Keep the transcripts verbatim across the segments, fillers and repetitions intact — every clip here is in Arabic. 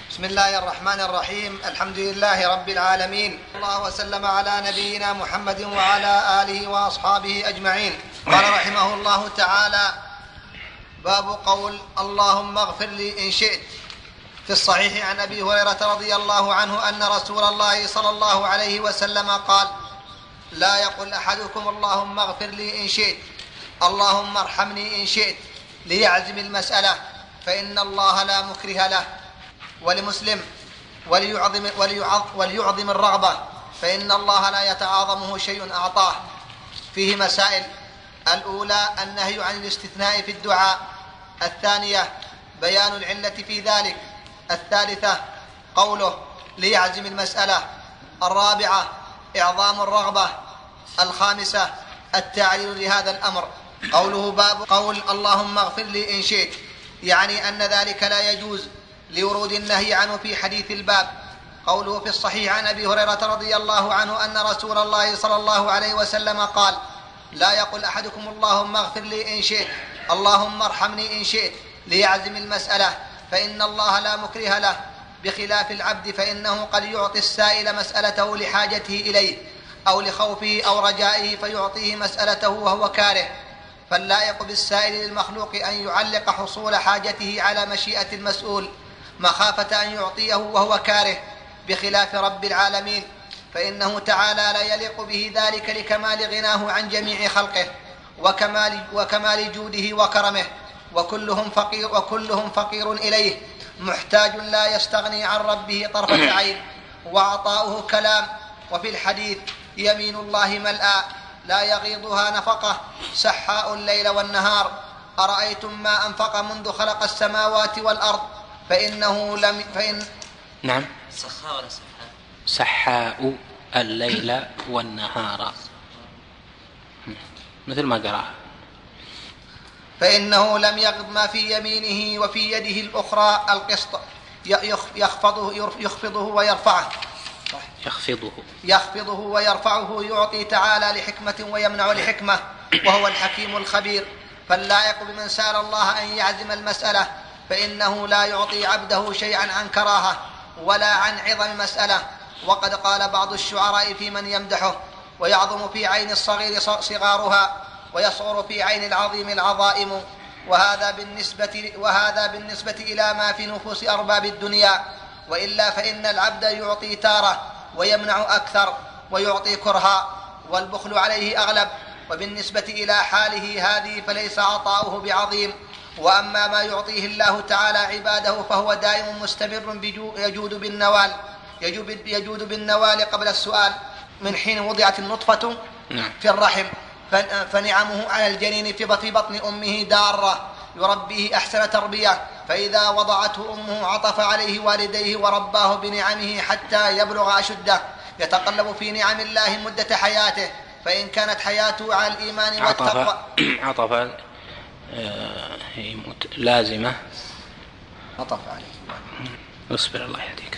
بسم الله الرحمن الرحيم. الحمد لله رب العالمين، الله وسلم على نبينا محمد وعلى آله وأصحابه أجمعين. قال رحمه الله تعالى: باب قول اللهم اغفر لي إن شئت. في الصحيح عن أبي هريرة رضي الله عنه أن رسول الله صلى الله عليه وسلم قال: لا يقل أحدكم اللهم اغفر لي إن شئت، اللهم ارحمني إن شئت، ليعزم المسألة، فإن الله لا مكره له. ولمسلم: وليعظم, وليعظم, وليعظم الرغبة، فإن الله لا يتعاظمه شيء أعطاه. فيه مسائل: الأولى النهي عن الاستثناء في الدعاء، الثانية بيان العلة في ذلك، الثالثة قوله ليعزم المسألة، الرابعة إعظام الرغبة، الخامسة التعليل لهذا الأمر. قوله باب قول اللهم اغفر لي إن شئت، يعني أن ذلك لا يجوز لورود النهي عنه في حديث الباب. قوله في الصحيح عن أبي هريرة رضي الله عنه أن رسول الله صلى الله عليه وسلم قال: لا يقل أحدكم اللهم اغفر لي إن شئت، اللهم ارحمني إن شئت، ليعزم المسألة، فإن الله لا مكره له، بخلاف العبد فإنه قد يعطي السائل مسألته لحاجته إليه أو لخوفه أو رجائه فيعطيه مسألته وهو كاره، فاللائق بالسائل للمخلوق أن يعلق حصول حاجته على مشيئة المسؤول مخافة أن يعطيه وهو كاره، بخلاف رب العالمين فإنه تعالى لا يليق به ذلك لكمال غناه عن جميع خلقه وكمال, وكمال جوده وكرمه، وكلهم فقير, وكلهم فقير إليه محتاج لا يستغني عن ربه طرفة عين، وعطاؤه كلام. وفي الحديث: يمين الله ملأى لا يغيضها نفقة، سحاء الليل والنهار، أرأيتم ما أنفق منذ خلق السماوات والأرض، فإنه لم فإن نعم سخاء ولا سحاء؟ سحاء الليل والنهار، مثل ما قرأ. فإنه لم يغض ما في يمينه، وفي يده الأخرى القسط يخفضه, يخفضه ويرفعه يخفضه يخفضه ويرفعه، يعطي تعالى لحكمة ويمنع لحكمة، وهو الحكيم الخبير. فاللائق بمن سأل الله أن يعزم المسألة، فإنه لا يعطي عبده شيئا عن كراهة ولا عن عظم مسألة. وقد قال بعض الشعراء في من يمدحه: ويعظم في عين الصغير صغارها، ويصغر في عين العظيم العظائم. وهذا بالنسبة, وهذا بالنسبة إلى ما في نفوس أرباب الدنيا، وإلا فإن العبد يعطي تارة ويمنع أكثر، ويعطي كرها، والبخل عليه أغلب. وبالنسبة إلى حاله هذه فليس عطاؤه بعظيم. وأما ما يعطيه الله تعالى عباده فهو دائم مستمر يجود بالنوال يجود بالنوال قبل السؤال، من حين وضعت النطفة في الرحم، فنعمه على الجنين في بطن أمه دارة يربيه أحسن تربية، فإذا وضعته أمه عطف عليه والديه ورباه بنعمه حتى يبلغ أشده، يتقلب في نعم الله مدة حياته، فإن كانت حياته على الإيمان والتقوى. عطف هي لازمة. عطف عليه. اصبر الله يهديك.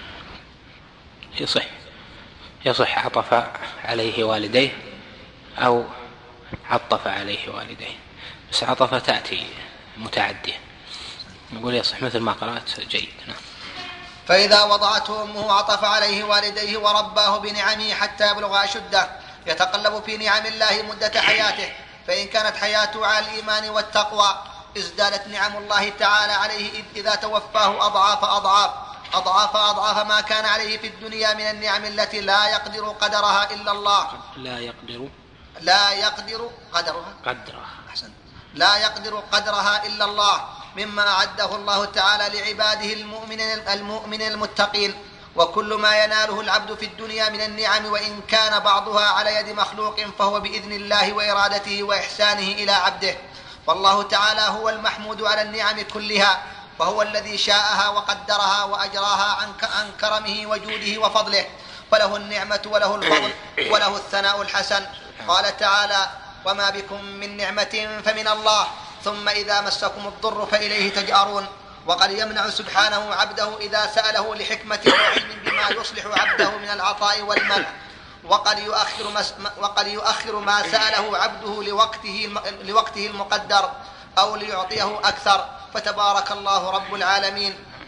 يصح يصح عطف عليه والديه أو عطف عليه والديه، بس عطف تأتي متعدية، نقول يصح مثل ما قرأت جيد. نعم. فإذا وضعته أمه عطف عليه والديه ورباه بنعمه حتى يبلغ أشده، يتقلب في نعم الله مدة حياته، فإن كانت حياته على الإيمان والتقوى ازدادت نعم الله تعالى عليه، إذا توفاه أضعاف أضعاف أضعاف أضعاف ما كان عليه في الدنيا من النعم التي لا يقدر قدرها إلا الله. لا يقدر لا يقدر قدرها قدرها أحسن لا يقدر قدرها إلا الله، مما أعده الله تعالى لعباده المؤمنين المؤمن المتقين. وكل ما يناله العبد في الدنيا من النعم، وإن كان بعضها على يد مخلوق، فهو بإذن الله وإرادته وإحسانه إلى عبده. والله تعالى هو المحمود على النعم كلها، فهو الذي شاءها وقدرها وأجراها عن كرمه وجوده وفضله، فله النعمة وله الفضل وله الثناء الحسن. قال تعالى: وما بكم من نعمة فمن الله، ثم إذا مسكم الضر فإليه تجأرون. وقد يمنع سبحانه عبده إذا سأله لحكمة وعلم بما يصلح عبده من العطاء والمنع، وقد يؤخر ما, وقد يؤخر ما سأله عبده لوقته, لوقته المقدر، أو ليعطيه أكثر. فتبارك الله رب العالمين.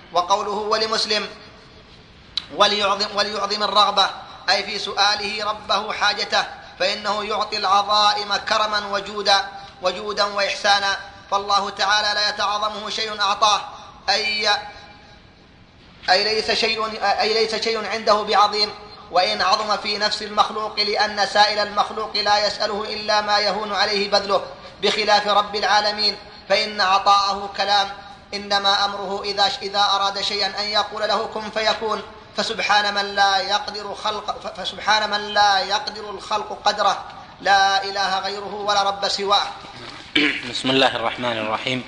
وقوله ولمسلم وليعظم, وليعظم الرغبة أي في سؤاله ربه حاجته، فإنه يعطي العظائم كرما وجودا وجودا وإحسانا، فالله تعالى لا يتعظمه شيء أعطاه، أي, أي, ليس شيء أي ليس شيء عنده بعظيم، وإن عظم في نفس المخلوق، لأن سائل المخلوق لا يسأله إلا ما يهون عليه بذله، بخلاف رب العالمين فإن عطاءه كلام، إنما أمره إذا, إذا أراد شيئا أن يقول له كن فيكون، فسبحان من لا يقدر خلق فسبحان من لا يقدر الخلق قدره، لا إله غيره ولا رب سواه. بسم الله الرحمن الرحيم.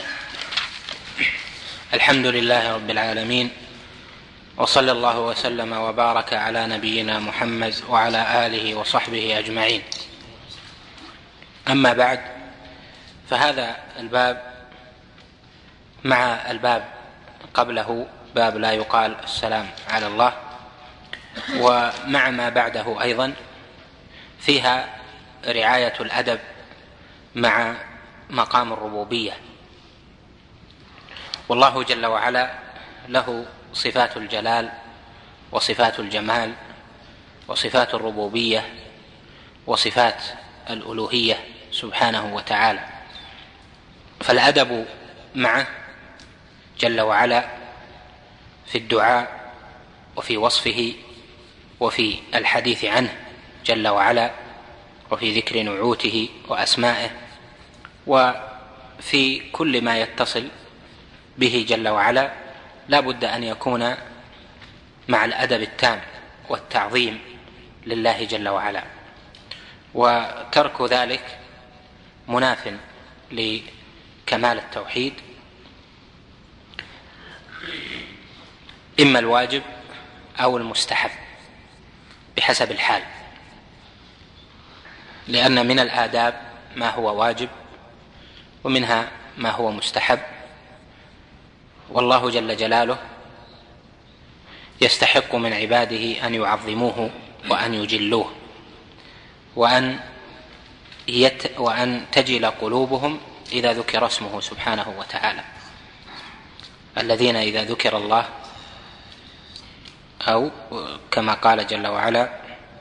الحمد لله رب العالمين، وصلى الله وسلم وبارك على نبينا محمد وعلى آله وصحبه أجمعين. أما بعد، فهذا الباب مع الباب قبله باب لا يقال السلام على الله، ومع ما بعده أيضا فيها رعاية الأدب مع مقام الربوبية. والله جل وعلا له صفات الجلال وصفات الجمال وصفات الربوبية وصفات الألوهية سبحانه وتعالى، فالأدب معه جل وعلا في الدعاء وفي وصفه وفي الحديث عنه جل وعلا وفي ذكر نعوته وأسمائه وفي كل ما يتصل به جل وعلا، لا بد أن يكون مع الأدب التام والتعظيم لله جل وعلا، وترك ذلك مناف لكمال التوحيد، إما الواجب أو المستحب بحسب الحال، لأن من الآداب ما هو واجب ومنها ما هو مستحب، والله جل جلاله يستحق من عباده أن يعظموه وأن يجلوه، وأن, يت وأن تجل قلوبهم إذا ذكر اسمه سبحانه وتعالى، الذين إذا ذكر الله، أو كما قال جل وعلا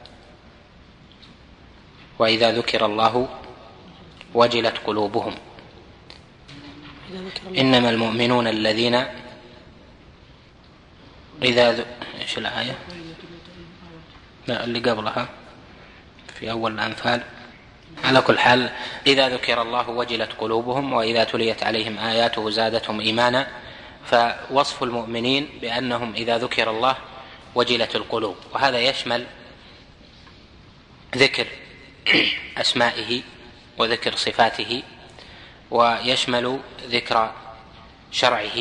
وإذا ذكر الله وجلت قلوبهم، إنما المؤمنون الذين إذا ذ... إيش الآية؟ لا، اللي قبلها في أول الأنفال. على كل حال، إذا ذكر الله وجلت قلوبهم وإذا تليت عليهم آياته زادتهم إيمانا، فوصف المؤمنين بأنهم إذا ذكر الله وجلت القلوب، وهذا يشمل ذكر أسمائه وذكر صفاته، ويشمل ذكر شرعه،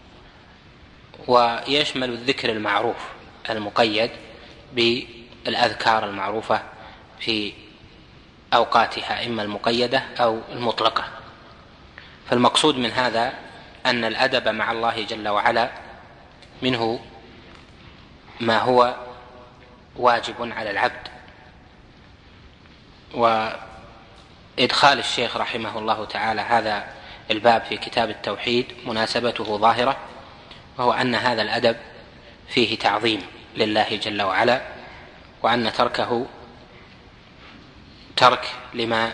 ويشمل الذكر المعروف المقيد بالأذكار المعروفة في أوقاتها، إما المقيدة أو المطلقة. فالمقصود من هذا أن الأدب مع الله جل وعلا منه ما هو واجب على العبد، وإدخال الشيخ رحمه الله تعالى هذا الباب في كتاب التوحيد مناسبته ظاهرة، وهو أن هذا الأدب فيه تعظيم لله جل وعلا، وأن تركه ترك لما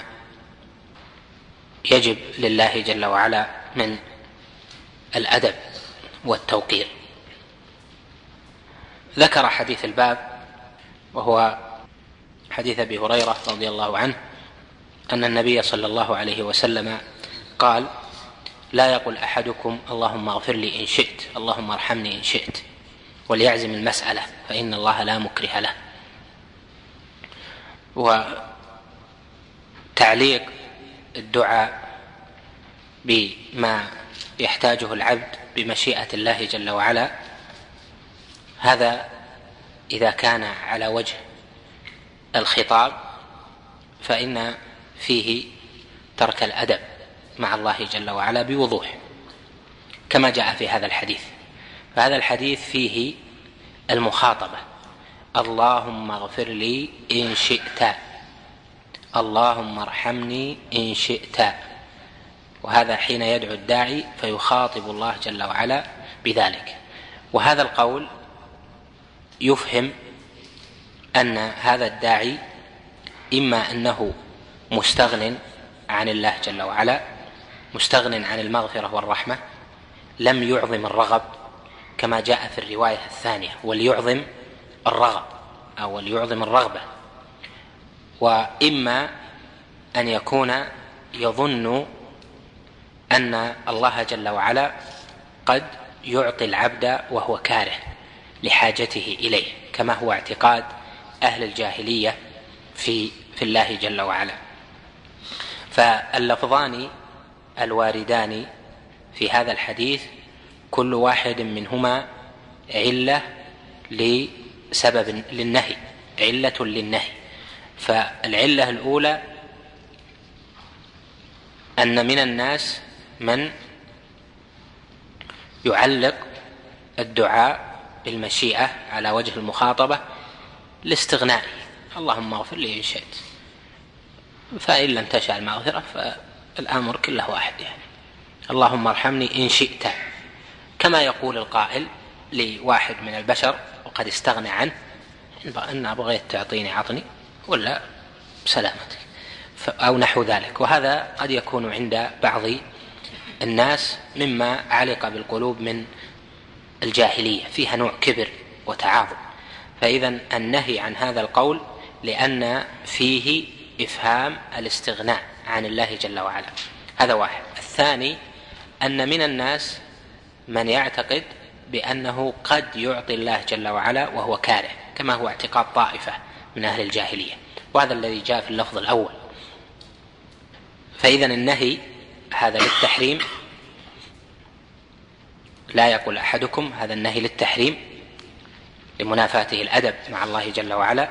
يجب لله جل وعلا من الأدب والتوقير. ذكر حديث الباب، وهو حديث أبي هريرة رضي الله عنه أن النبي صلى الله عليه وسلم قال: لا يقل أحدكم اللهم اغفر لي إن شئت، اللهم ارحمني إن شئت، وليعزم المسألة فإن الله لا مكره له. وتعليق الدعاء بما يحتاجه العبد بمشيئة الله جل وعلا، هذا إذا كان على وجه الخطاب فإن فيه ترك الأدب مع الله جل وعلا بوضوح، كما جاء في هذا الحديث. فهذا الحديث فيه المخاطبة: اللهم اغفر لي إن شئت، اللهم ارحمني إن شئت. وهذا حين يدعو الداعي فيخاطب الله جل وعلا بذلك. وهذا القول يفهم أن هذا الداعي إما أنه مستغن عن الله جل وعلا، مستغن عن المغفرة والرحمة، لم يعظم الرغب كما جاء في الرواية الثانية وليعظم الرغب أو وليعظم الرغبة، وإما أن يكون يظن أن الله جل وعلا قد يعطي العبد وهو كاره لحاجته إليه، كما هو اعتقاد أهل الجاهلية في في الله جل وعلا. فاللفظان الواردان في هذا الحديث كل واحد منهما علة لسبب للنهي، علة للنهي. فالعلة الأولى أن من الناس من يعلق الدعاء بالمشيئة على وجه المخاطبة لاستغنائه، اللهم اغفر لي إن شئت، فإن لم تشاء المغفرة فالأمر كله واحد، يعني اللهم ارحمني إن شئت، كما يقول القائل لواحد من البشر وقد استغنى عنه إن بغيت تعطيني عطني ولا سلامتك أو نحو ذلك. وهذا قد يكون عند بعض الناس مما علق بالقلوب من الجاهلية، فيها نوع كبر وتعاظم. فإذا النهي عن هذا القول لأن فيه إفهام الاستغناء عن الله جل وعلا، هذا واحد. الثاني أن من الناس من يعتقد بأنه قد يعطي الله جل وعلا وهو كاره، كما هو اعتقاد طائفة من أهل الجاهلية، وهذا الذي جاء في اللفظ الأول. فإذا النهي هذا للتحريم، لا يقول أحدكم هذا النهي للتحريم لمنافاته الأدب مع الله جل وعلا،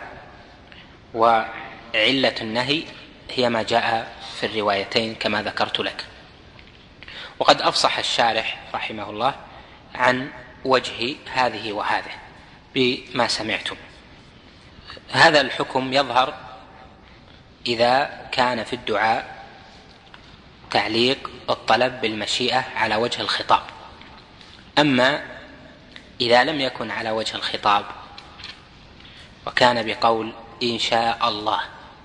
وعلة النهي هي ما جاء في الروايتين كما ذكرت لك. وقد أفصح الشارح رحمه الله عن وجه هذه وهذه بما سمعتم. هذا الحكم يظهر إذا كان في الدعاء تعليق الطلب بالمشيئة على وجه الخطاب. أما إذا لم يكن على وجه الخطاب وكان بقول إن شاء الله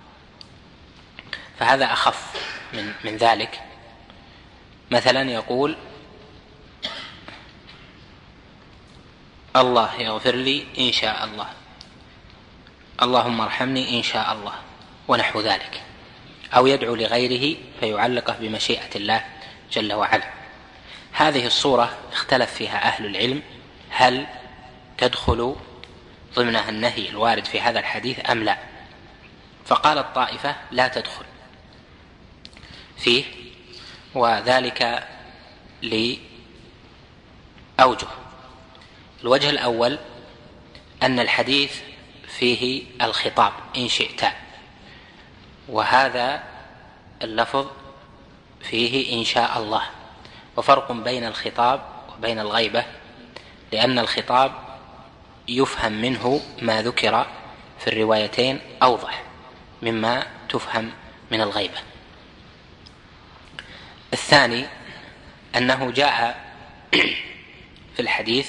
فهذا أخف من, من ذلك. مثلا يقول الله يغفر لي إن شاء الله، اللهم ارحمني إن شاء الله، ونحو ذلك. أو يدعو لغيره فيعلقه بمشيئة الله جل وعلا. هذه الصورة اختلف فيها أهل العلم هل تدخل ضمنها النهي الوارد في هذا الحديث أم لا. فقال الطائفة لا تدخل فيه، وذلك لأوجه. الوجه الأول أن الحديث فيه الخطاب إن شئت، وهذا اللفظ فيه إن شاء الله، وفرق بين الخطاب وبين الغيبة، لأن الخطاب يفهم منه ما ذكر في الروايتين أوضح مما تفهم من الغيبة. الثاني أنه جاء في الحديث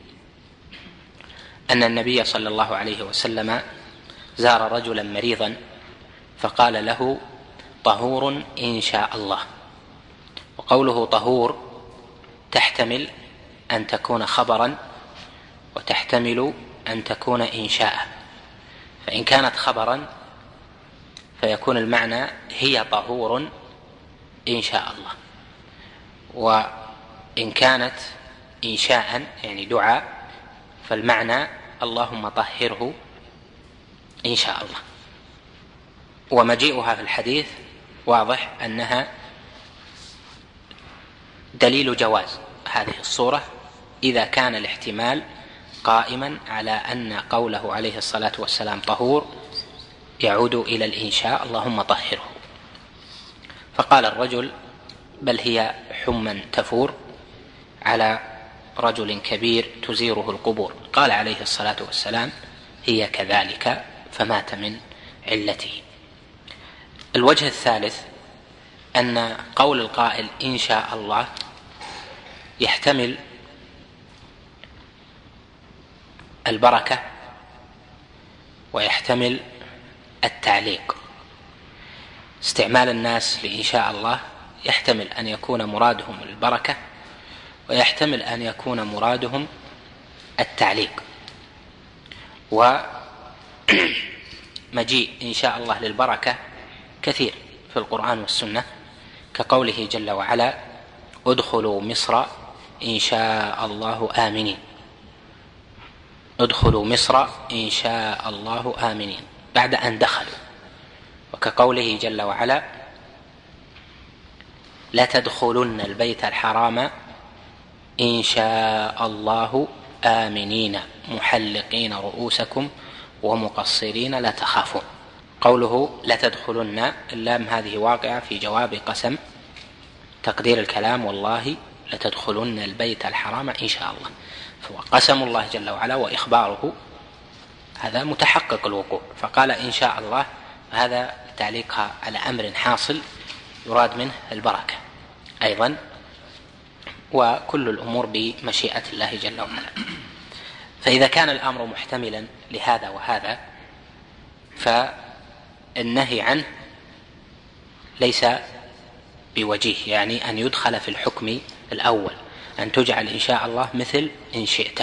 أن النبي صلى الله عليه وسلم زار رجلا مريضا فقال له طهور إن شاء الله. وقوله طهور تحتمل أن تكون خبرا وتحتمل أن تكون إنشاء. فإن كانت خبرا فيكون المعنى هي طهور إن شاء الله، وإن كانت إنشاء يعني دعاء فالمعنى اللهم طهره إن شاء الله. ومجيئها في الحديث واضح أنها دليل جواز هذه الصورة إذا كان الاحتمال قائما على أن قوله عليه الصلاة والسلام طهور يعود إلى الإنشاء اللهم طهره. فقال الرجل بل هي حمى تفور على رجل كبير تزيره القبور. قال عليه الصلاة والسلام هي كذلك، فمات من علته. الوجه الثالث أن قول القائل إن شاء الله يحتمل البركة ويحتمل التعليق. استعمال الناس لإن شاء الله يحتمل أن يكون مرادهم البركة ويحتمل أن يكون مرادهم التعليق. ومجيء إن شاء الله للبركة كثير في القرآن والسنة، كقوله جل وعلا: ادخلوا مصر إن شاء الله آمنين. ادخلوا مصر إن شاء الله آمنين بعد أن دخلوا. وكقوله جل وعلا: لتدخلن البيت الحرام إن شاء الله آمنين محلقين رؤوسكم ومقصرين لا تخافون. قوله لتدخلن، اللام هذه واقعة في جواب قسم، تقدير الكلام: والله لتدخلن البيت الحرام إن شاء الله. فهو قسم الله جل وعلا وإخباره هذا متحقق الوقوع، فقال إن شاء الله، هذا تعليقها على أمر حاصل يراد منه البركة أيضا، وكل الأمور بمشيئة الله جل وعلا. فإذا كان الأمر محتملا لهذا وهذا فالنهي عنه ليس بوجيه، يعني أن يدخل في الحكم الأول، أن تجعل إن شاء الله مثل إن شئت.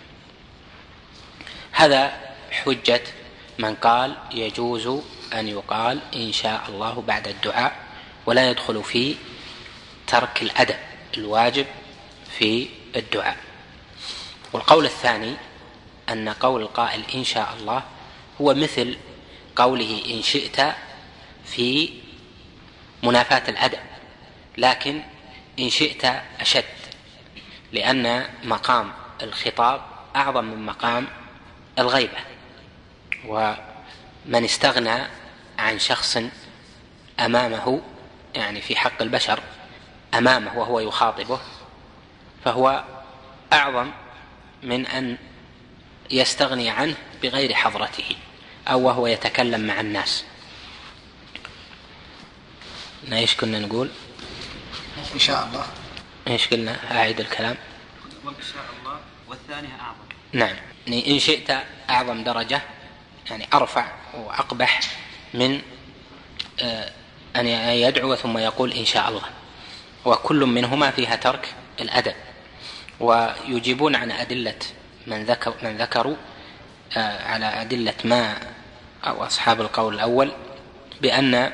هذا حجة من قال يجوز أن يقال إن شاء الله بعد الدعاء، ولا يدخل في ترك الأدب الواجب في الدعاء. والقول الثاني أن قول القائل إن شاء الله هو مثل قوله إن شئت في منافاة الأدب، لكن إن شئت أشد، لأن مقام الخطاب أعظم من مقام الغيبة. ومن استغنى عن شخص أمامه، يعني في حق البشر أمامه وهو يخاطبه، فهو أعظم من أن يستغني عنه بغير حضرته أو وهو يتكلم مع الناس. ايش كنا نقول؟ إن شاء الله. ايش قلنا؟ أعيد الكلام. وإن شاء الله والثانية أعظم. نعم، إن شئت أعظم درجة، يعني أرفع وأقبح من أن يدعو ثم يقول إن شاء الله، وكل منهما فيها ترك الأدب. ويجيبون عن أدلة من ذكر من ذكروا على أدلة ما أو أصحاب القول الأول بأن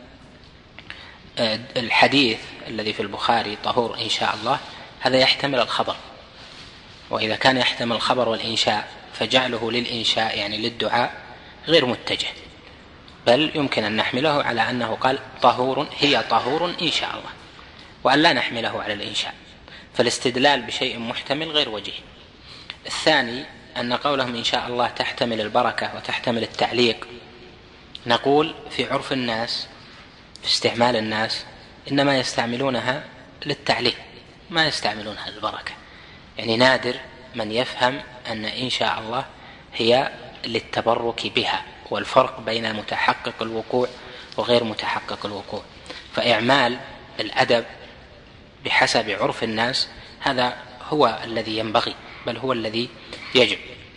الحديث الذي في البخاري طهور إن شاء الله هذا يحتمل الخبر، وإذا كان يحتمل الخبر والإنشاء فجعله للإنشاء يعني للدعاء غير متجه، بل يمكن أن نحمله على أنه قال طهور هي طهور إن شاء الله، وأن لا نحمله على الإنشاء. فالاستدلال بشيء محتمل غير وجيه. الثاني أن قولهم إن شاء الله تحتمل البركة وتحتمل التعليق، نقول في عرف الناس في استعمال الناس إنما يستعملونها للتعليق، ما يستعملونها للبركة. يعني نادر من يفهم أن إن شاء الله هي للتبرك بها، والفرق بين متحقق الوقوع وغير متحقق الوقوع. فإعمال الأدب بحسب عرف الناس هذا هو الذي ينبغي، بل هو الذي يجب.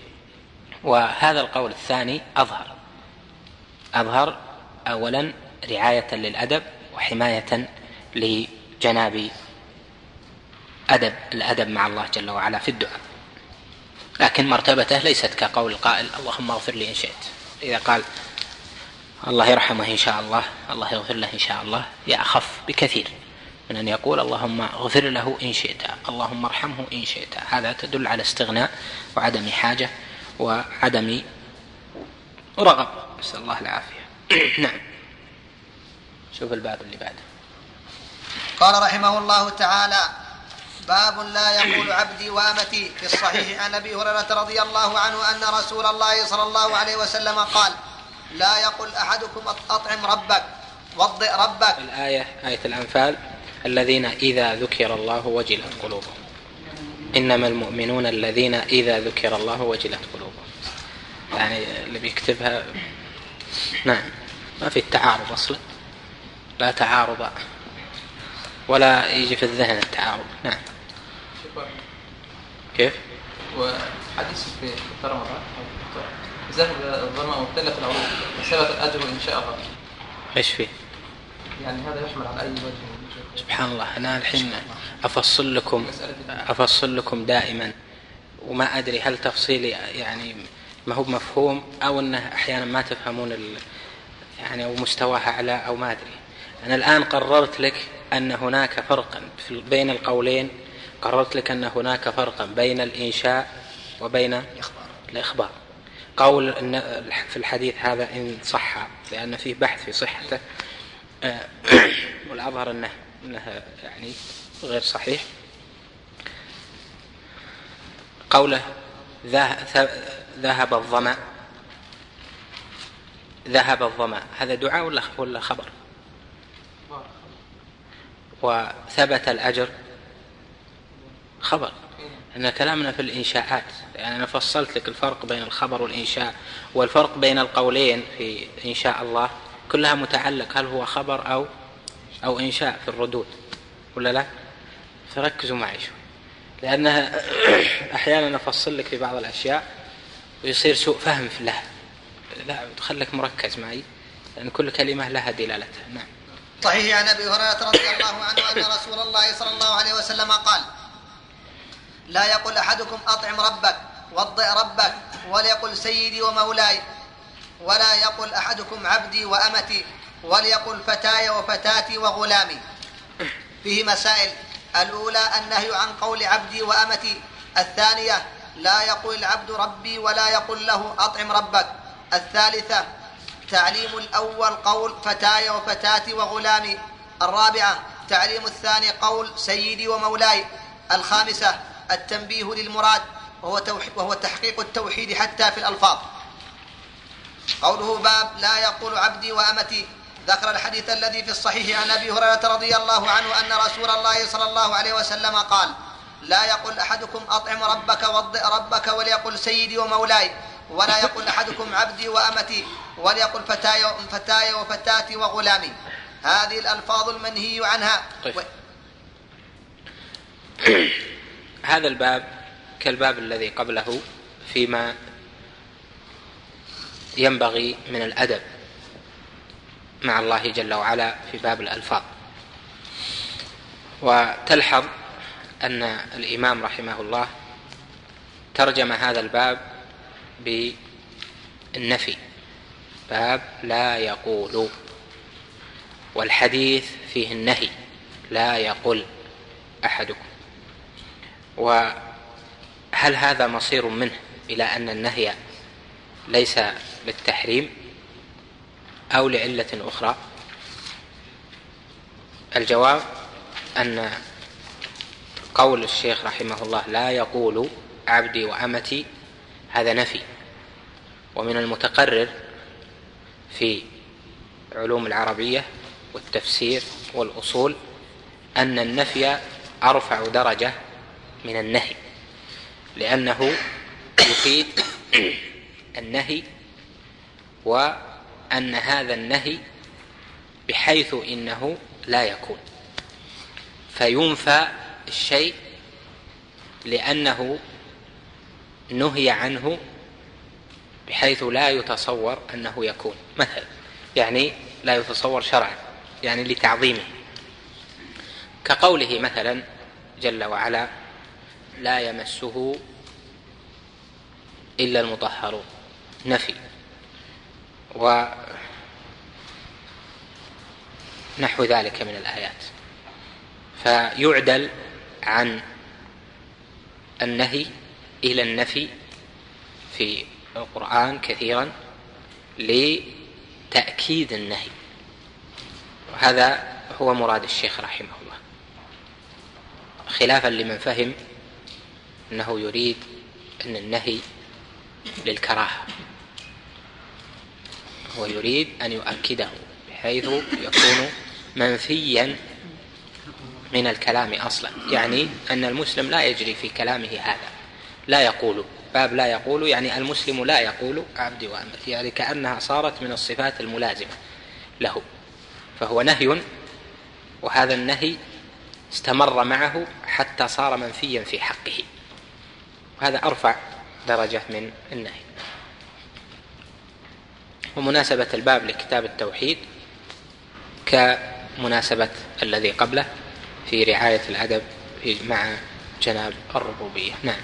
وهذا القول الثاني أظهر أظهر أولا رعاية للأدب وحماية لجناب أدب الأدب مع الله جل وعلا في الدعاء، لكن مرتبته ليست كقول القائل اللهم اغفر لي إن شئت. إذا قال الله يرحمه إن شاء الله، الله يغفر له إن شاء الله، هي أخف بكثير من أن يقول اللهم اغفر له إن شئت، اللهم ارحمه إن شئت. هذا تدل على استغناء وعدم حاجة وعدم رغب، نسأل الله العافية. نعم، شوف الباب اللي بعده. قال رحمه الله تعالى: باب لا يقول عبدي وامتي. في الصحيح عن ابي هريره رضي الله عنه ان رسول الله صلى الله عليه وسلم قال: لا يقل احدكم اطعم ربك وضئ ربك. الآية آية الأنفال: الذين إذا ذكر الله وجلت قلوبهم، إنما المؤمنون الذين إذا ذكر الله وجلت قلوبهم. يعني اللي بيكتبها نعم ما في التعارض أصلا، لا تعارض ولا يجي في الذهن التعارض. نعم. كيف؟ وحديث في رمضان ذهب الظما وابتلت العروق وثبت الأجر إن شاء الله. إيش فيه؟ يعني هذا يحمل على أي وجه؟ سبحان الله. أنا الحين أفصل لكم أفصل لكم دائما وما أدري هل تفصيلي يعني ما هو مفهوم أو أنه أحيانا ما تفهمون ال... يعني أو مستواها أعلى أو ما أدري. أنا الآن قررت لك أن هناك فرقا بين القولين. قررت لك أن هناك فرقا بين الإنشاء وبين الإخبار. قول في الحديث هذا إن صح لأن فيه بحث في صحته والأظهر أنه, أنه يعني غير صحيح. قوله ذهب الظمأ ذهب الظمأ هذا دعاء ولا خبر؟ وثبت الأجر خبر. أن كلامنا في الإنشاءات يعني أنا فصلت لك الفرق بين الخبر والإنشاء والفرق بين القولين في إن شاء الله كلها متعلق هل هو خبر أو أو إنشاء في الردود ولا لا. فركزوا معي شوي لأنها أحيانا أفصل لك في بعض الأشياء ويصير سوء فهم في لها. لا خليك مركز معي لأن كل كلمة لها دلالتها. نعم. صحيح عن أبي هريرة رضي الله عنه أن رسول الله صلى الله عليه وسلم قال لا يقل أحدكم أطعم ربك وضئ ربك وليقل سيدي ومولاي ولا يقل أحدكم عبدي وأمتي وليقل فتاي وفتاتي وغلامي. فيه مسائل. الأولى النهي عن قول عبدي وأمتي. الثانية لا يقول العبد ربي ولا يقول له أطعم ربك. الثالثة تعليم الأول قول فتاي وفتاتي وغلامي. الرابعة تعليم الثاني قول سيدي ومولاي. الخامسة التنبيه للمراد وهو تحقيق التوحيد حتى في الألفاظ. قوله باب لا يقول عبدي وأمتي ذكر الحديث الذي في الصحيح عن أبي هريرة رضي الله عنه أن رسول الله صلى الله عليه وسلم قال لا يقول أحدكم أطعم ربك وضئ ربك وليقل سيدي ومولاي ولا يقول أحدكم عبدي وأمتي وليقل فتاي, فتاي وفتاتي وغلامي. هذه الألفاظ المنهي عنها. طيب. و... هذا الباب كالباب الذي قبله فيما ينبغي من الأدب مع الله جل وعلا في باب الألفاظ. وتلحظ أن الإمام رحمه الله ترجم هذا الباب بالنفي باب لا يقول والحديث فيه النهي لا يقول أحدكم. وهل هذا مصير منه إلى أن النهي ليس للتحريم أو لعلة أخرى؟ الجواب أن قول الشيخ رحمه الله لا يقول عبدي وأمتي هذا نفي. ومن المتقرر في علوم العربية والتفسير والأصول أن النفي أرفع درجة من النهي لأنه يفيد النهي وأن هذا النهي بحيث إنه لا يكون فينفى الشيء لأنه نهي عنه بحيث لا يتصور أنه يكون. مثلا يعني لا يتصور شرعا يعني لتعظيمه كقوله مثلا جل وعلا لا يمسه إلا المطهرون نفي. ونحو ذلك من الآيات. فيعدل عن النهي إلى النفي في القرآن كثيرا لتأكيد النهي. وهذا هو مراد الشيخ رحمه الله خلافا لمن فهم أنه يريد أن النهي للكراهة ويريد أن يؤكده بحيث يكون منفيا من الكلام أصلا. يعني أن المسلم لا يجري في كلامه هذا لا يقول باب لا يقول يعني المسلم لا يقول عبدي وأمتي يعني كأنها صارت من الصفات الملازمة له. فهو نهي وهذا النهي استمر معه حتى صار منفيا في حقه هذا أرفع درجة من النهي. ومناسبة الباب لكتاب التوحيد كمناسبة الذي قبله في رعاية الأدب مع جناب الربوبية. نعم.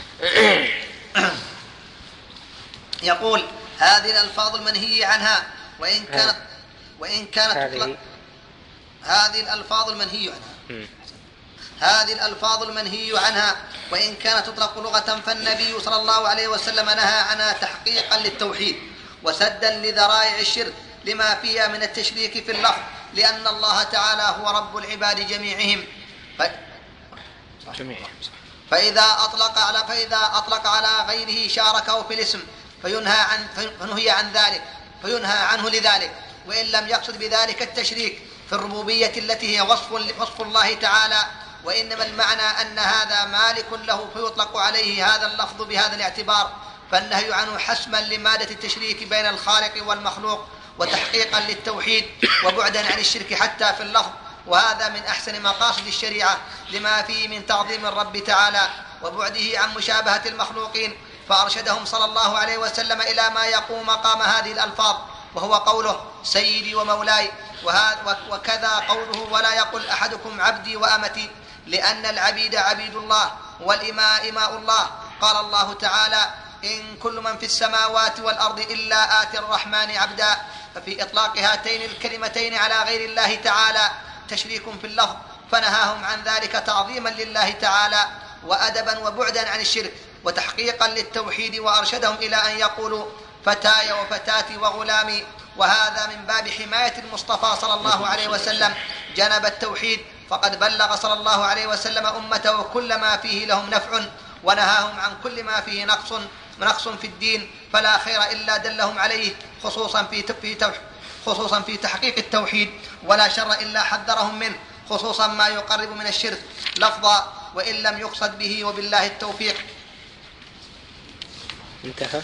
يقول: هذه الألفاظ المنهي عنها وإن كانت وإن كانت هذه هذه الألفاظ المنهي عنها م. هذه الألفاظ المنهي عنها وإن كانت تطلق لغة، فالنبي صلى الله عليه وسلم نهى عنها تحقيقا للتوحيد وسدا لذرائع الشرك لما فيها من التشريك في اللفظ، لأن الله تعالى هو رب العباد جميعهم. ف... فإذا أطلق على فإذا أطلق على غيره شاركه في الاسم فينهى عن فنهي عن ذلك فينهى عنه لذلك، وإن لم يقصد بذلك التشريك في الربوبية التي هي وصف وصف الله تعالى، وإنما المعنى أن هذا مالك له فيطلق عليه هذا اللفظ بهذا الاعتبار، فالنهي عنه حسما لمادة التشريك بين الخالق والمخلوق وتحقيقا للتوحيد وبعدا عن الشرك حتى في اللفظ، وهذا من أحسن مقاصد الشريعة لما فيه من تعظيم الرب تعالى وبعده عن مشابهة المخلوقين، فأرشدهم صلى الله عليه وسلم إلى ما يقوم مقام هذه الألفاظ، وهو قوله سيدي ومولاي، وكذا قوله ولا يقل أحدكم عبدي وأمتي، لأن العبيد عبيد الله والإماء إماء الله. قال الله تعالى: إن كل من في السماوات والأرض إلا آتي الرحمن عبدا. ففي إطلاق هاتين الكلمتين على غير الله تعالى تشريك في اللفظ، فنهاهم عن ذلك تعظيما لله تعالى وأدبا وبعدا عن الشرك وتحقيقا للتوحيد، وأرشدهم إلى أن يقولوا فتاي وفتاتي وغلامي، وهذا من باب حماية المصطفى صلى الله عليه وسلم جنب التوحيد، فقد بلغ صلى الله عليه وسلم أمته كل ما فيه لهم نفع، ونهاهم عن كل ما فيه نقص نقص في الدين، فلا خير إلا دلهم عليه، خصوصا في خصوصا في تحقيق التوحيد، ولا شر إلا حذرهم منه، خصوصا ما يقرب من الشرك لفظا وإن لم يقصد به، وبالله التوفيق. انتهى.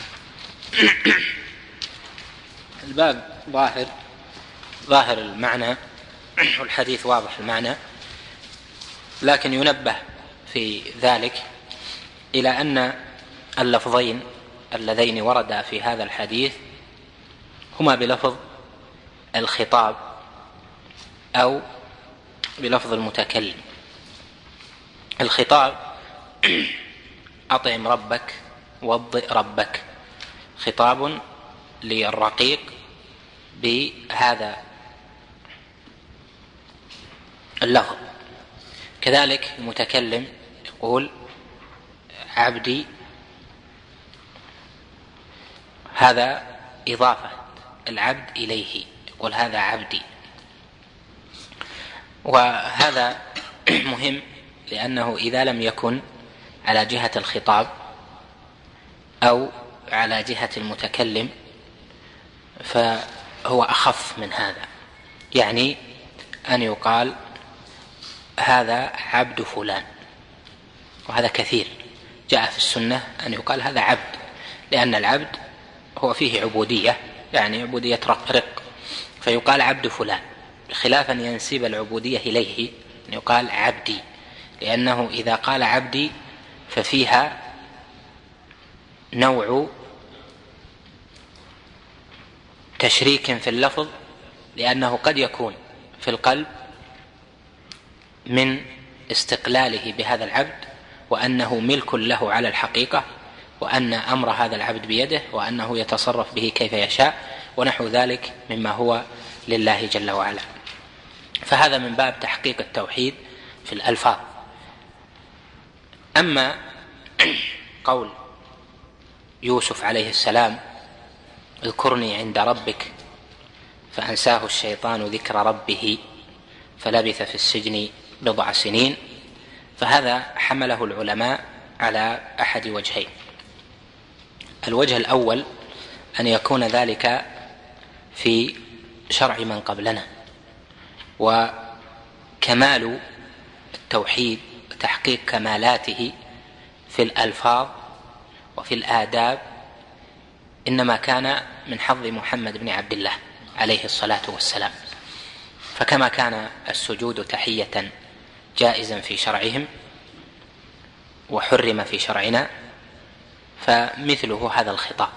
الباب ظاهر ظاهر المعنى والحديث واضح المعنى، لكن ينبه في ذلك إلى أن اللفظين اللذين وردا في هذا الحديث هما بلفظ الخطاب أو بلفظ المتكلم. الخطاب أطعم ربك وضئ ربك، خطاب للرقيق بهذا اللفظ. كذلك المتكلم يقول عبدي، هذا إضافة العبد إليه، يقول هذا عبدي. وهذا مهم لأنه إذا لم يكن على جهة الخطاب أو على جهة المتكلم فهو أخف من هذا، يعني أن يقال هذا عبد فلان، وهذا كثير جاء في السنة أن يقال هذا عبد، لأن العبد هو فيه عبودية، يعني عبودية رق، فيقال عبد فلان، خلافا ينسب العبودية إليه أن يقال عبدي، لأنه إذا قال عبدي ففيها نوع تشريك في اللفظ، لأنه قد يكون في القلب من استقلاله بهذا العبد وأنه ملك له على الحقيقة، وأن أمر هذا العبد بيده، وأنه يتصرف به كيف يشاء، ونحو ذلك مما هو لله جل وعلا. فهذا من باب تحقيق التوحيد في الألفاظ. أما قول يوسف عليه السلام اذكرني عند ربك فأنساه الشيطان ذكر ربه فلبث في السجن بضع سنين، فهذا حمله العلماء على أحد وجهين. الوجه الأول أن يكون ذلك في شرع من قبلنا، وكمال التوحيد وتحقيق كمالاته في الألفاظ وفي الآداب إنما كان من حظ محمد بن عبد الله عليه الصلاة والسلام، فكما كان السجود تحية جائزا في شرعهم، وحرم في شرعنا، فمثله هذا الخطاب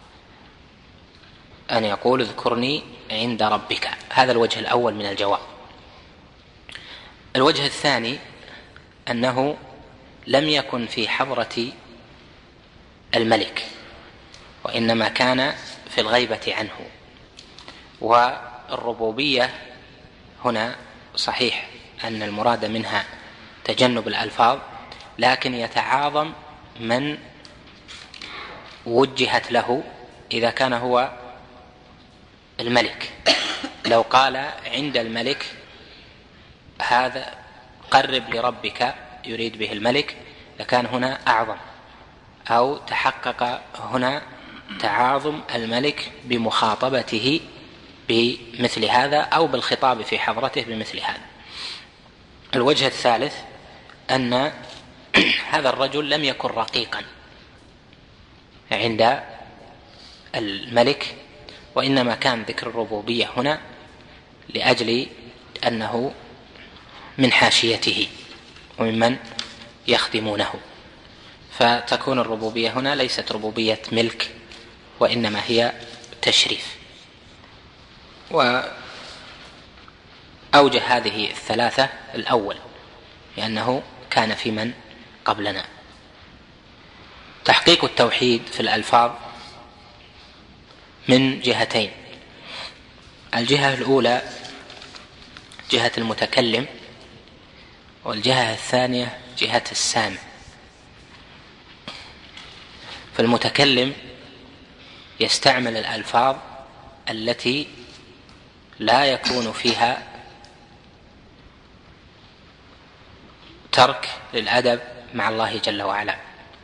أن يقول اذكرني عند ربك. هذا الوجه الأول من الجواب. الوجه الثاني أنه لم يكن في حضرة الملك، وإنما كان في الغيبة عنه. والربوبية هنا صحيح أن المراد منها تجنب الألفاظ، لكن يتعاظم من وجهت له إذا كان هو الملك. لو قال عند الملك هذا قرب لربك يريد به الملك لكان هنا أعظم، أو تحقق هنا تعاظم الملك بمخاطبته بمثل هذا أو بالخطاب في حضرته بمثل هذا. الوجه الثالث أن هذا الرجل لم يكن رقيقا عند الملك، وإنما كان ذكر الربوبية هنا لأجل أنه من حاشيته وممن يخدمونه، فتكون الربوبية هنا ليست ربوبية ملك وإنما هي تشريف. وأوجه هذه الثلاثة الأول لأنه كان في من قبلنا. تحقيق التوحيد في الألفاظ من جهتين: الجهة الأولى جهة المتكلم، والجهة الثانية جهة السامع. فالمتكلم يستعمل الألفاظ التي لا يكون فيها ترك للأدب مع الله جل وعلا،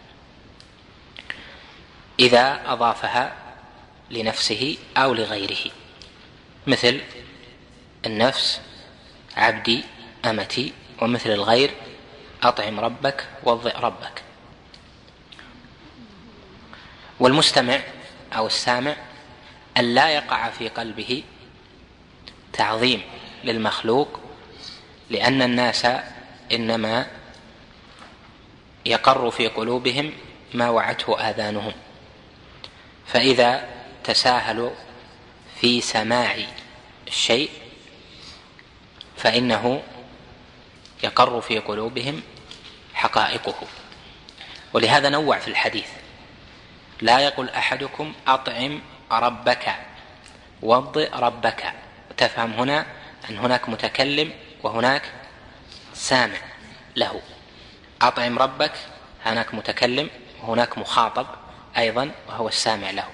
إذا أضافها لنفسه أو لغيره، مثل النفس عبدي أمتي، ومثل الغير أطعم ربك وضئ ربك. والمستمع أو السامع أن لا يقع في قلبه تعظيم للمخلوق، لأن الناس إنما يقر في قلوبهم ما وعته آذانهم، فإذا تساهلوا في سماع الشيء فإنه يقر في قلوبهم حقائقه. ولهذا نوع في الحديث: لا يقول أحدكم أطعم ربك وضئ ربك. تفهم هنا أن هناك متكلم وهناك سامع له. أطعم ربك هناك متكلم وهناك مخاطب أيضا وهو السامع له.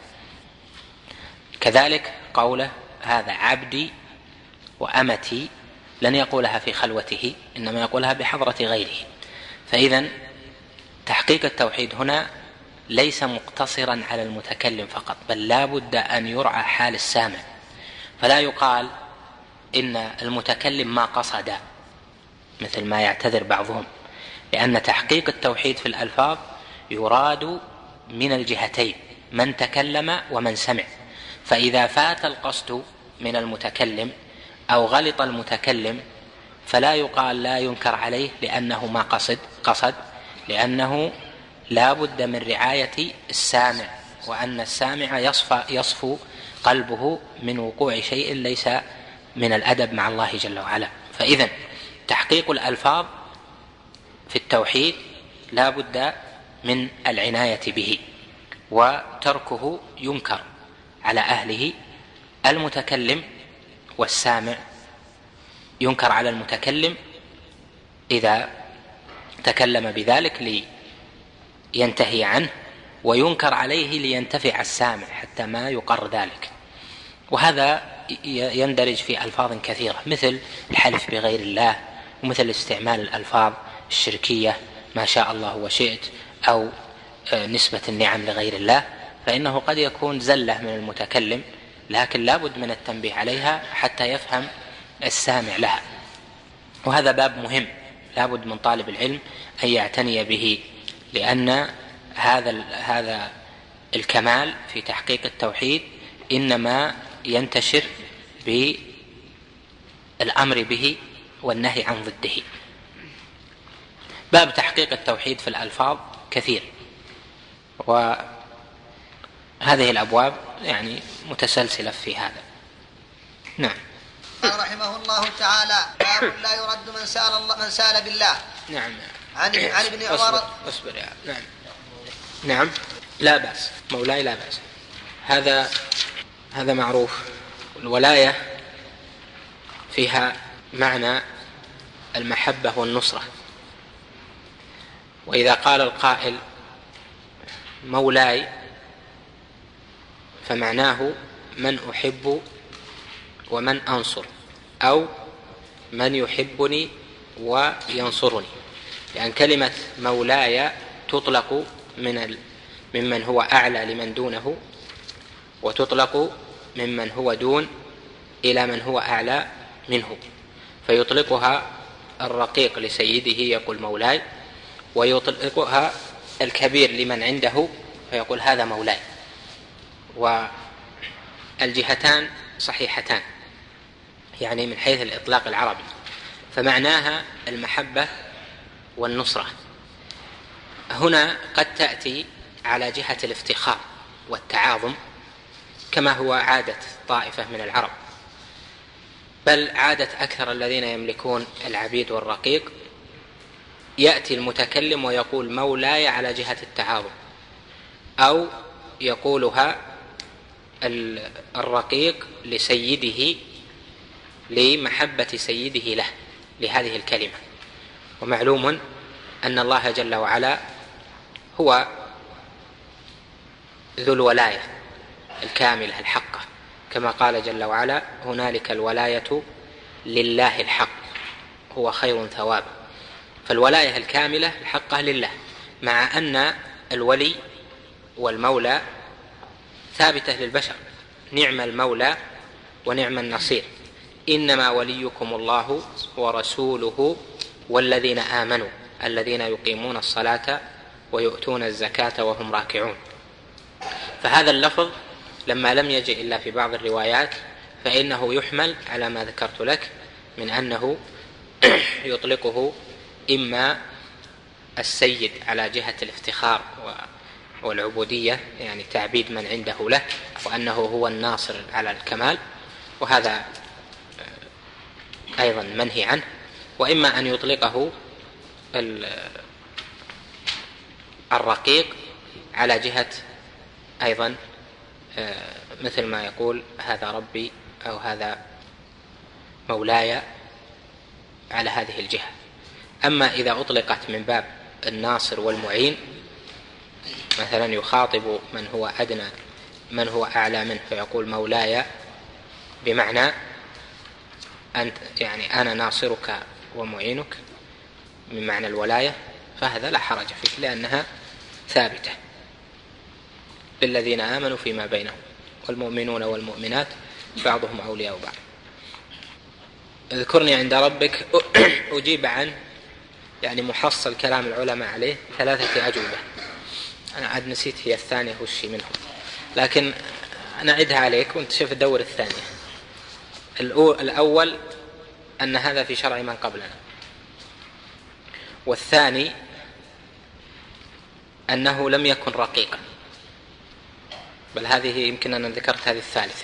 كذلك قوله هذا عبدي وأمتي لن يقولها في خلوته، إنما يقولها بحضرة غيره. فإذن تحقيق التوحيد هنا ليس مقتصرا على المتكلم فقط، بل لا بد أن يرعى حال السامع، فلا يقال إن المتكلم ما قصد مثل ما يعتذر بعضهم، لأن تحقيق التوحيد في الألفاظ يراد من الجهتين، من تكلم ومن سمع. فإذا فات القصد من المتكلم أو غلط المتكلم فلا يقال لا ينكر عليه لأنه ما قصد قصد لأنه لا بد من رعاية السامع، وأن السامع يصفى يصفو قلبه من وقوع شيء ليس من الأدب مع الله جل وعلا. فإذن تحقيق الألفاظ في التوحيد لا بد من العناية به، وتركه ينكر على أهله. المتكلم والسامع ينكر على المتكلم إذا تكلم بذلك لينتهي عنه، وينكر عليه لينتفع السامع حتى ما يقر ذلك. وهذا يندرج في ألفاظ كثيرة مثل الحلف بغير الله، ومثل استعمال الألفاظ الشركية ما شاء الله وشئت، أو نسبة النعم لغير الله، فإنه قد يكون زلة من المتكلم، لكن لا بد من التنبيه عليها حتى يفهم السامع لها. وهذا باب مهم لا بد من طالب العلم أن يعتني به، لأن هذا هذا الكمال في تحقيق التوحيد إنما ينتشر بالأمر به والنهي عن ضده. باب تحقيق التوحيد في الألفاظ كثير، وهذه الأبواب يعني متسلسلة في هذا. نعم. قال رحمه الله تعالى: باب لا يرد من سال الله من سال بالله. نعم. عن عن ابن عمر. اصبر, أصبر يا نعم. نعم لا بأس، مولاي لا بأس، هذا هذا معروف. الولاية فيها معنى المحبة والنصرة، وإذا قال القائل مولاي فمعناه من أحب ومن أنصر، أو من يحبني وينصرني، لأن كلمة مولاي تطلق من ممن هو أعلى لمن دونه، وتطلق ممن هو دون إلى من هو أعلى منه، فيطلقها الرقيق لسيده يقول مولاي، ويطلقها الكبير لمن عنده فيقول هذا مولاي، والجهتان صحيحتان يعني من حيث الإطلاق العربي، فمعناها المحبة والنصرة. هنا قد تأتي على جهة الافتخار والتعاظم كما هو عادة طائفة من العرب، بل عادة أكثر الذين يملكون العبيد والرقيق. يأتي المتكلم ويقول مولاي على جهة التعاظم، أو يقولها الرقيق لسيده لمحبة سيده له لهذه الكلمة. ومعلوم أن الله جل وعلا هو ذو الولاية الكاملة الحقة، كما قال جل وعلا هنالك الولاية لله الحق هو خير ثوابا. فالولاية الكاملة الحقة لله، مع أن الولي والمولى ثابتة للبشر، نعم المولى ونعم النصير، إنما وليكم الله ورسوله والذين آمنوا الذين يقيمون الصلاة ويؤتون الزكاة وهم راكعون. فهذا اللفظ لما لم يجئ إلا في بعض الروايات فإنه يحمل على ما ذكرت لك من أنه يطلقه إما السيد على جهة الافتخار والعبودية، يعني تعبيد من عنده له وأنه هو الناصر على الكمال، وهذا أيضا منهي عنه، وإما أن يطلقه الرقيق على جهة أيضا مثل ما يقول هذا ربي أو هذا مولاي على هذه الجهة. أما إذا أطلقت من باب الناصر والمعين، مثلا يخاطب من هو أدنى من هو أعلى منه فيقول مولاي بمعنى أنت، يعني أنا ناصرك ومعينك من معنى الولاية، فهذا لا حرج فيه لأنها ثابتة للذين آمنوا فيما بينهم والمؤمنون والمؤمنات بعضهم أولياء بعض. اذكرني عند ربك أجيب عن يعني محصل كلام العلماء عليه ثلاثة أجوبة، أنا عاد نسيت هي الثانية وشي منهم، لكن أنا أعدها عليك وانت شوف الدور الثانية. الأول أن هذا في شرع من قبلنا، والثاني أنه لم يكن رقيقا، بل هذه يمكن أن ذكرت هذه الثالثة.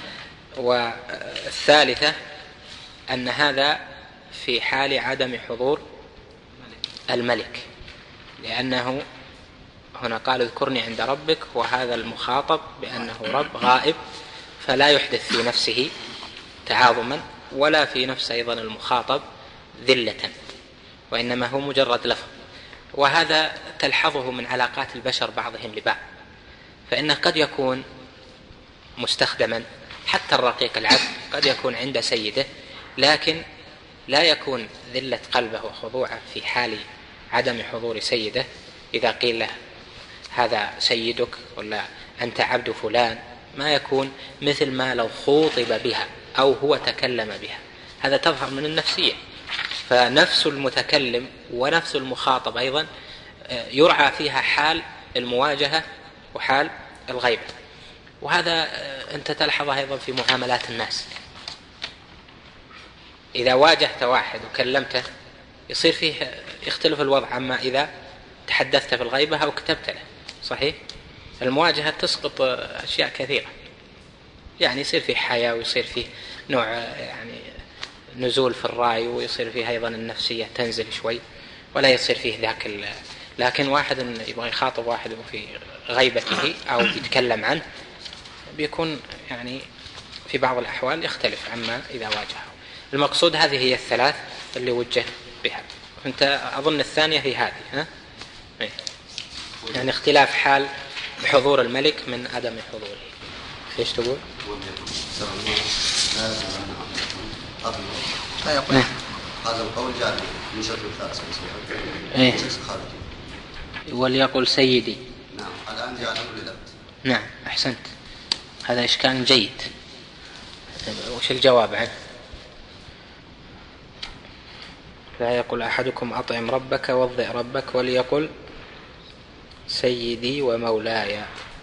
والثالثة أن هذا في حال عدم حضور الملك، لأنه هنا قال اذكرني عند ربك، وهذا المخاطب بأنه رب غائب فلا يحدث في نفسه تعاظما ولا في نفس أيضا المخاطب ذلة، وإنما هو مجرد لفظ. وهذا تلحظه من علاقات البشر بعضهم لبعض، فإنه قد يكون مستخدما، حتى الرقيق العبد قد يكون عند سيده لكن لا يكون ذلة قلبه وخضوعه في حال عدم حضور سيده. إذا قيل له هذا سيدك ولا أنت عبد فلان، ما يكون مثل ما لو خوطب بها أو هو تكلم بها، هذا تظهر من النفسية. فنفس المتكلم ونفس المخاطب أيضا يرعى فيها حال المواجهة وحال الغيبة، وهذا أنت تلحظه أيضا في معاملات الناس. إذا واجهت واحد وكلمته يصير فيه يختلف الوضع عما إذا تحدثت في الغيبة أو كتبت له. صحيح؟ المواجهة تسقط أشياء كثيرة، يعني يصير فيه حياة ويصير فيه نوع يعني نزول في الرأي، ويصير فيه أيضا النفسية تنزل شوي، ولا يصير فيه ذاك. لكن واحد يبغى يخاطب واحد في غيبته أو يتكلم عنه بيكون يعني في بعض الأحوال يختلف عما إذا واجهه. المقصود هذه هي الثلاث اللي وجه بها. أنت أظن الثانية في هذه، ها؟ إيه؟ يعني اختلاف حال حضور الملك من عدم حضوره. ايش تقول؟ لا يقول هذا القول جاء من شرط الثالث ايه وليقل سيدي. نعم الآن جاء نقول للأبد. نعم أحسنت، هذا إشكال جيد. وش الجواب عنه؟ لا يقول أحدكم أطعم ربك وضع ربك وليقل سيدي ومولاي.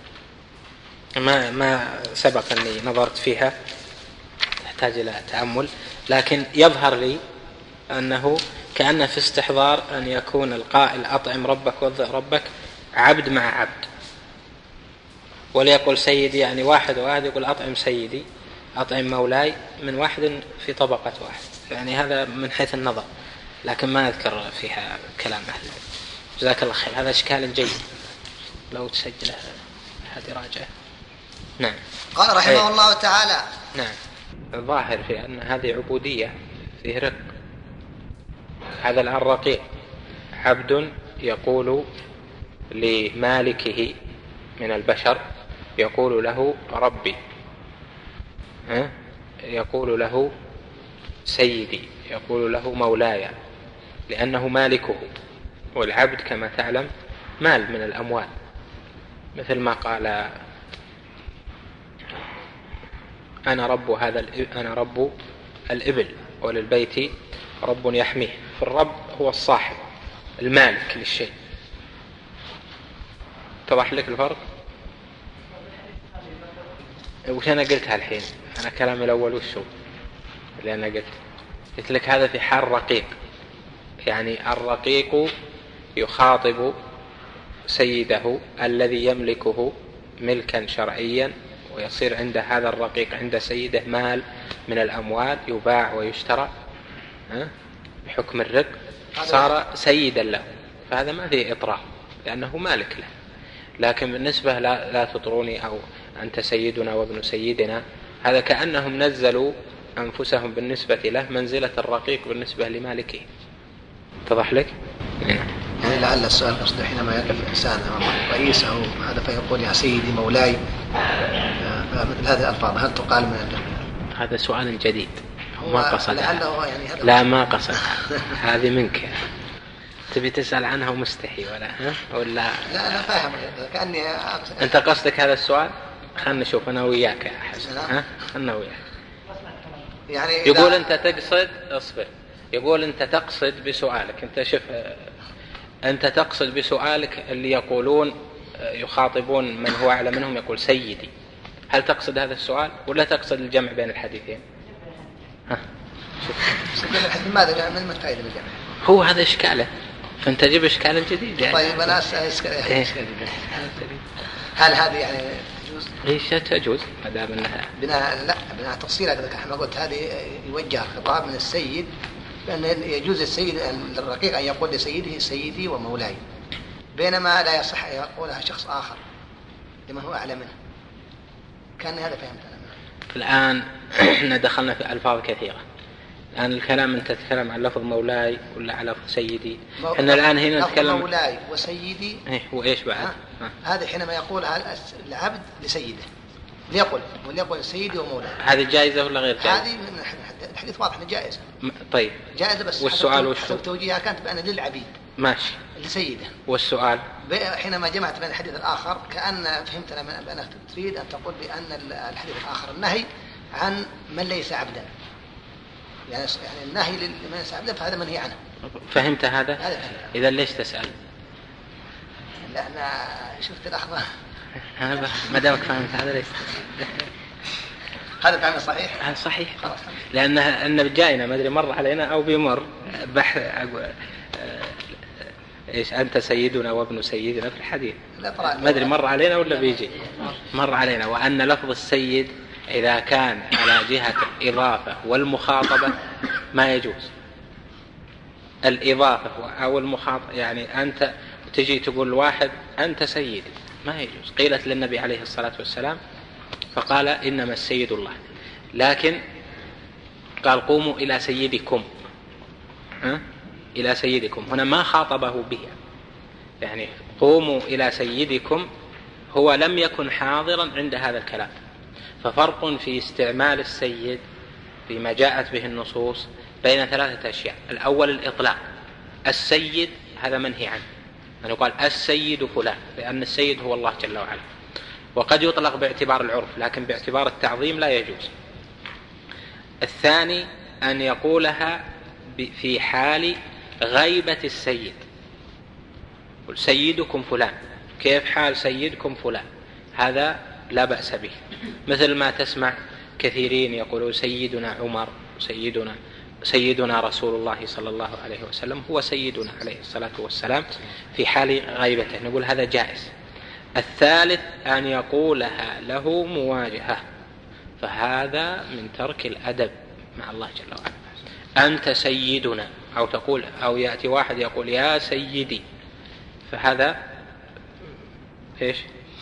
ما ما سبق أني نظرت فيها، تحتاج إلى تأمل، لكن يظهر لي أنه كأنه في استحضار أن يكون القائل أطعم ربك وضع ربك عبد مع عبد، وليقل سيدي يعني واحد وواحد يقول أطعم سيدي أطعم مولاي من واحد في طبقة واحد، يعني هذا من حيث النظر، لكن ما أذكر فيها كلام أهل. جزاك الله خير، هذا إشكال جيد لو تسجله أحد يراجعه. نعم. قال رحمه أيه. الله تعالى. نعم. الظاهر في أن هذه عبودية فيه رق. هذا الآن رقيق، عبد يقول لمالكه من البشر، يقول له ربي، ها؟ يقول له سيدي، يقول له مولاي، لأنه مالكه. والعبد كما تعلم مال من الأموال، مثل ما قال أنا رب هذا أنا رب الإبل وللبيت رب يحميه. فالرب هو الصاحب المالك للشيء. اتضح لك الفرق؟ وش أنا قلتها الحين؟ أنا كلام الأول وشو اللي أنا قلت قلت لك هذا في حال رقيق، يعني الرقيق يخاطب سيده الذي يملكه ملكا شرعيا، ويصير عند هذا الرقيق عند سيده مال من الأموال يباع ويشترى بحكم الرق، صار سيدا له، فهذا ما فيه إطراء لأنه مالك له. لكن بالنسبة لا, لا تطروني أو أنت سيدنا وابن سيدنا، هذا كأنهم نزلوا أنفسهم بالنسبة له منزلة الرقيق بالنسبة لمالكه. اتضح لك؟ يعني لعل السؤال قصده حينما يقف الإنسان أمام رئيس أو هذا فيقول يا سيدي مولاي، مثل هذه الألفاظ هل تقال من هذا سؤال جديد ما قصد يعني لا ما قصد هذه منك تبي تسأل عنها ومستحي ولا ها ولا لا أنا فاهم كأني أنت قصدك هذا السؤال. خلنا نشوف أنا وياك يا حسن، ها خلنا وياك. يعني يقول أنت تقصد اصبر يقول أنت تقصد بسؤالك، أنت شوف أنت تقصد بسؤالك اللي يقولون يخاطبون من هو أعلى منهم يقول سيدي، هل تقصد هذا السؤال ولا تقصد الجمع بين الحديثين؟ ها شوف ماذا جاء من الفائدة بالجمع؟ هو هذا إشكاله، فأنت جيب إشكال جديد يعني. طيب أنا أسأل إشكال هل هذه يعني تجوز؟ ايش تجوز ما دام انها بناء لا بناء تفصيل هذا كما قلت هذه يوجه خطاب من السيد لأن يجوز السيد للرقيق أن يقول لسيده سيدي ومولاي، بينما لا يصح أن يقولها شخص آخر لمن هو أعلى منه. كان هذا فهمت أنا. الآن احنا دخلنا في ألفاظ كثيرة. الآن الكلام أنت تتكلم عن لفظ مولاي ولا على لفظ سيدي؟ احنا الآن هنا نتكلم مولاي وسيدي. إيه وإيش بعد؟ هذا حينما يقول العبد لسيده ليقول وليقول سيدي ومولاي، هذه جائزة ولا غير جائزة؟ هذه من الحديث واضح انها جائزة. طيب جائزة بس والسؤال وش هو؟ توجيهها كانت بأن للعبيد ماشي لسيده. والسؤال حينما جمعت بين الحديث الآخر كأن فهمت أنا بأنك تريد أن تقول بأن الحديث الآخر النهي عن من ليس عبدا، يعني يعني النهي لمن ليس عبدا فهذا منهي عنه. فهمت هذا؟ إذا ليش تسأل؟ لا أنا شفت الأخبار. أنا ما دامك فهمت هذا ليش هذا فهم صحيح؟ هذا صحيح لأنه أن جاينا ما أدري مر علينا أو بيمر بحث إيش أنت سيدنا وابن سيدنا في الحديث، الإطراء. ما أدري مر علينا ولا بيجي؟ مر علينا. وأن لفظ السيد إذا كان على جهة الإضافة والمخاطبة ما يجوز. الإضافة أو المخاطبة يعني أنت تجي تقول واحد أنت سيدي ما يجوز. قيلت للنبي عليه الصلاة والسلام فقال إنما السيد الله، لكن قال قوموا إلى سيدكم، ها؟ إلى سيدكم هنا ما خاطبه به، يعني قوموا إلى سيدكم هو لم يكن حاضرا عند هذا الكلام. ففرق في استعمال السيد فيما جاءت به النصوص بين ثلاثة أشياء. الأول الإطلاق، السيد هذا منهي عنه، أن يقال السيد فلان، لأن السيد هو الله جل وعلا. وقد يطلق باعتبار العرف، لكن باعتبار التعظيم لا يجوز. الثاني أن يقولها في حال غيبة السيد، قل سيدكم فلان، كيف حال سيدكم فلان، هذا لا بأس به. مثل ما تسمع كثيرين يقولون سيدنا عمر، سيدنا سيدنا رسول الله صلى الله عليه وسلم هو سيدنا عليه الصلاة والسلام في حال غيبته، نقول هذا جائز. الثالث أن يقولها له مواجهة، فهذا من ترك الأدب مع الله جل وعلا. أنت سيدنا، أو تقول أو يأتي واحد يقول يا سيدي، فهذا إيش؟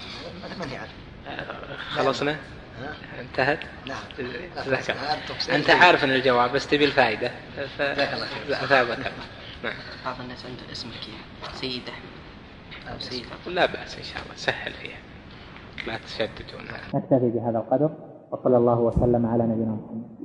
خلصنا؟ انتهت؟ نعم. أنت عارف أن الجواب بس تبي الفائدة فأثابك الله. نعم. بعض الناس عنده اسمك يعني سيد أحمد أو سيد أحمد. لا بأس إن شاء الله، سهل فيها لا تشددون. نكتفي بهذا القدر، وصلى الله وسلم على نبينا محمد.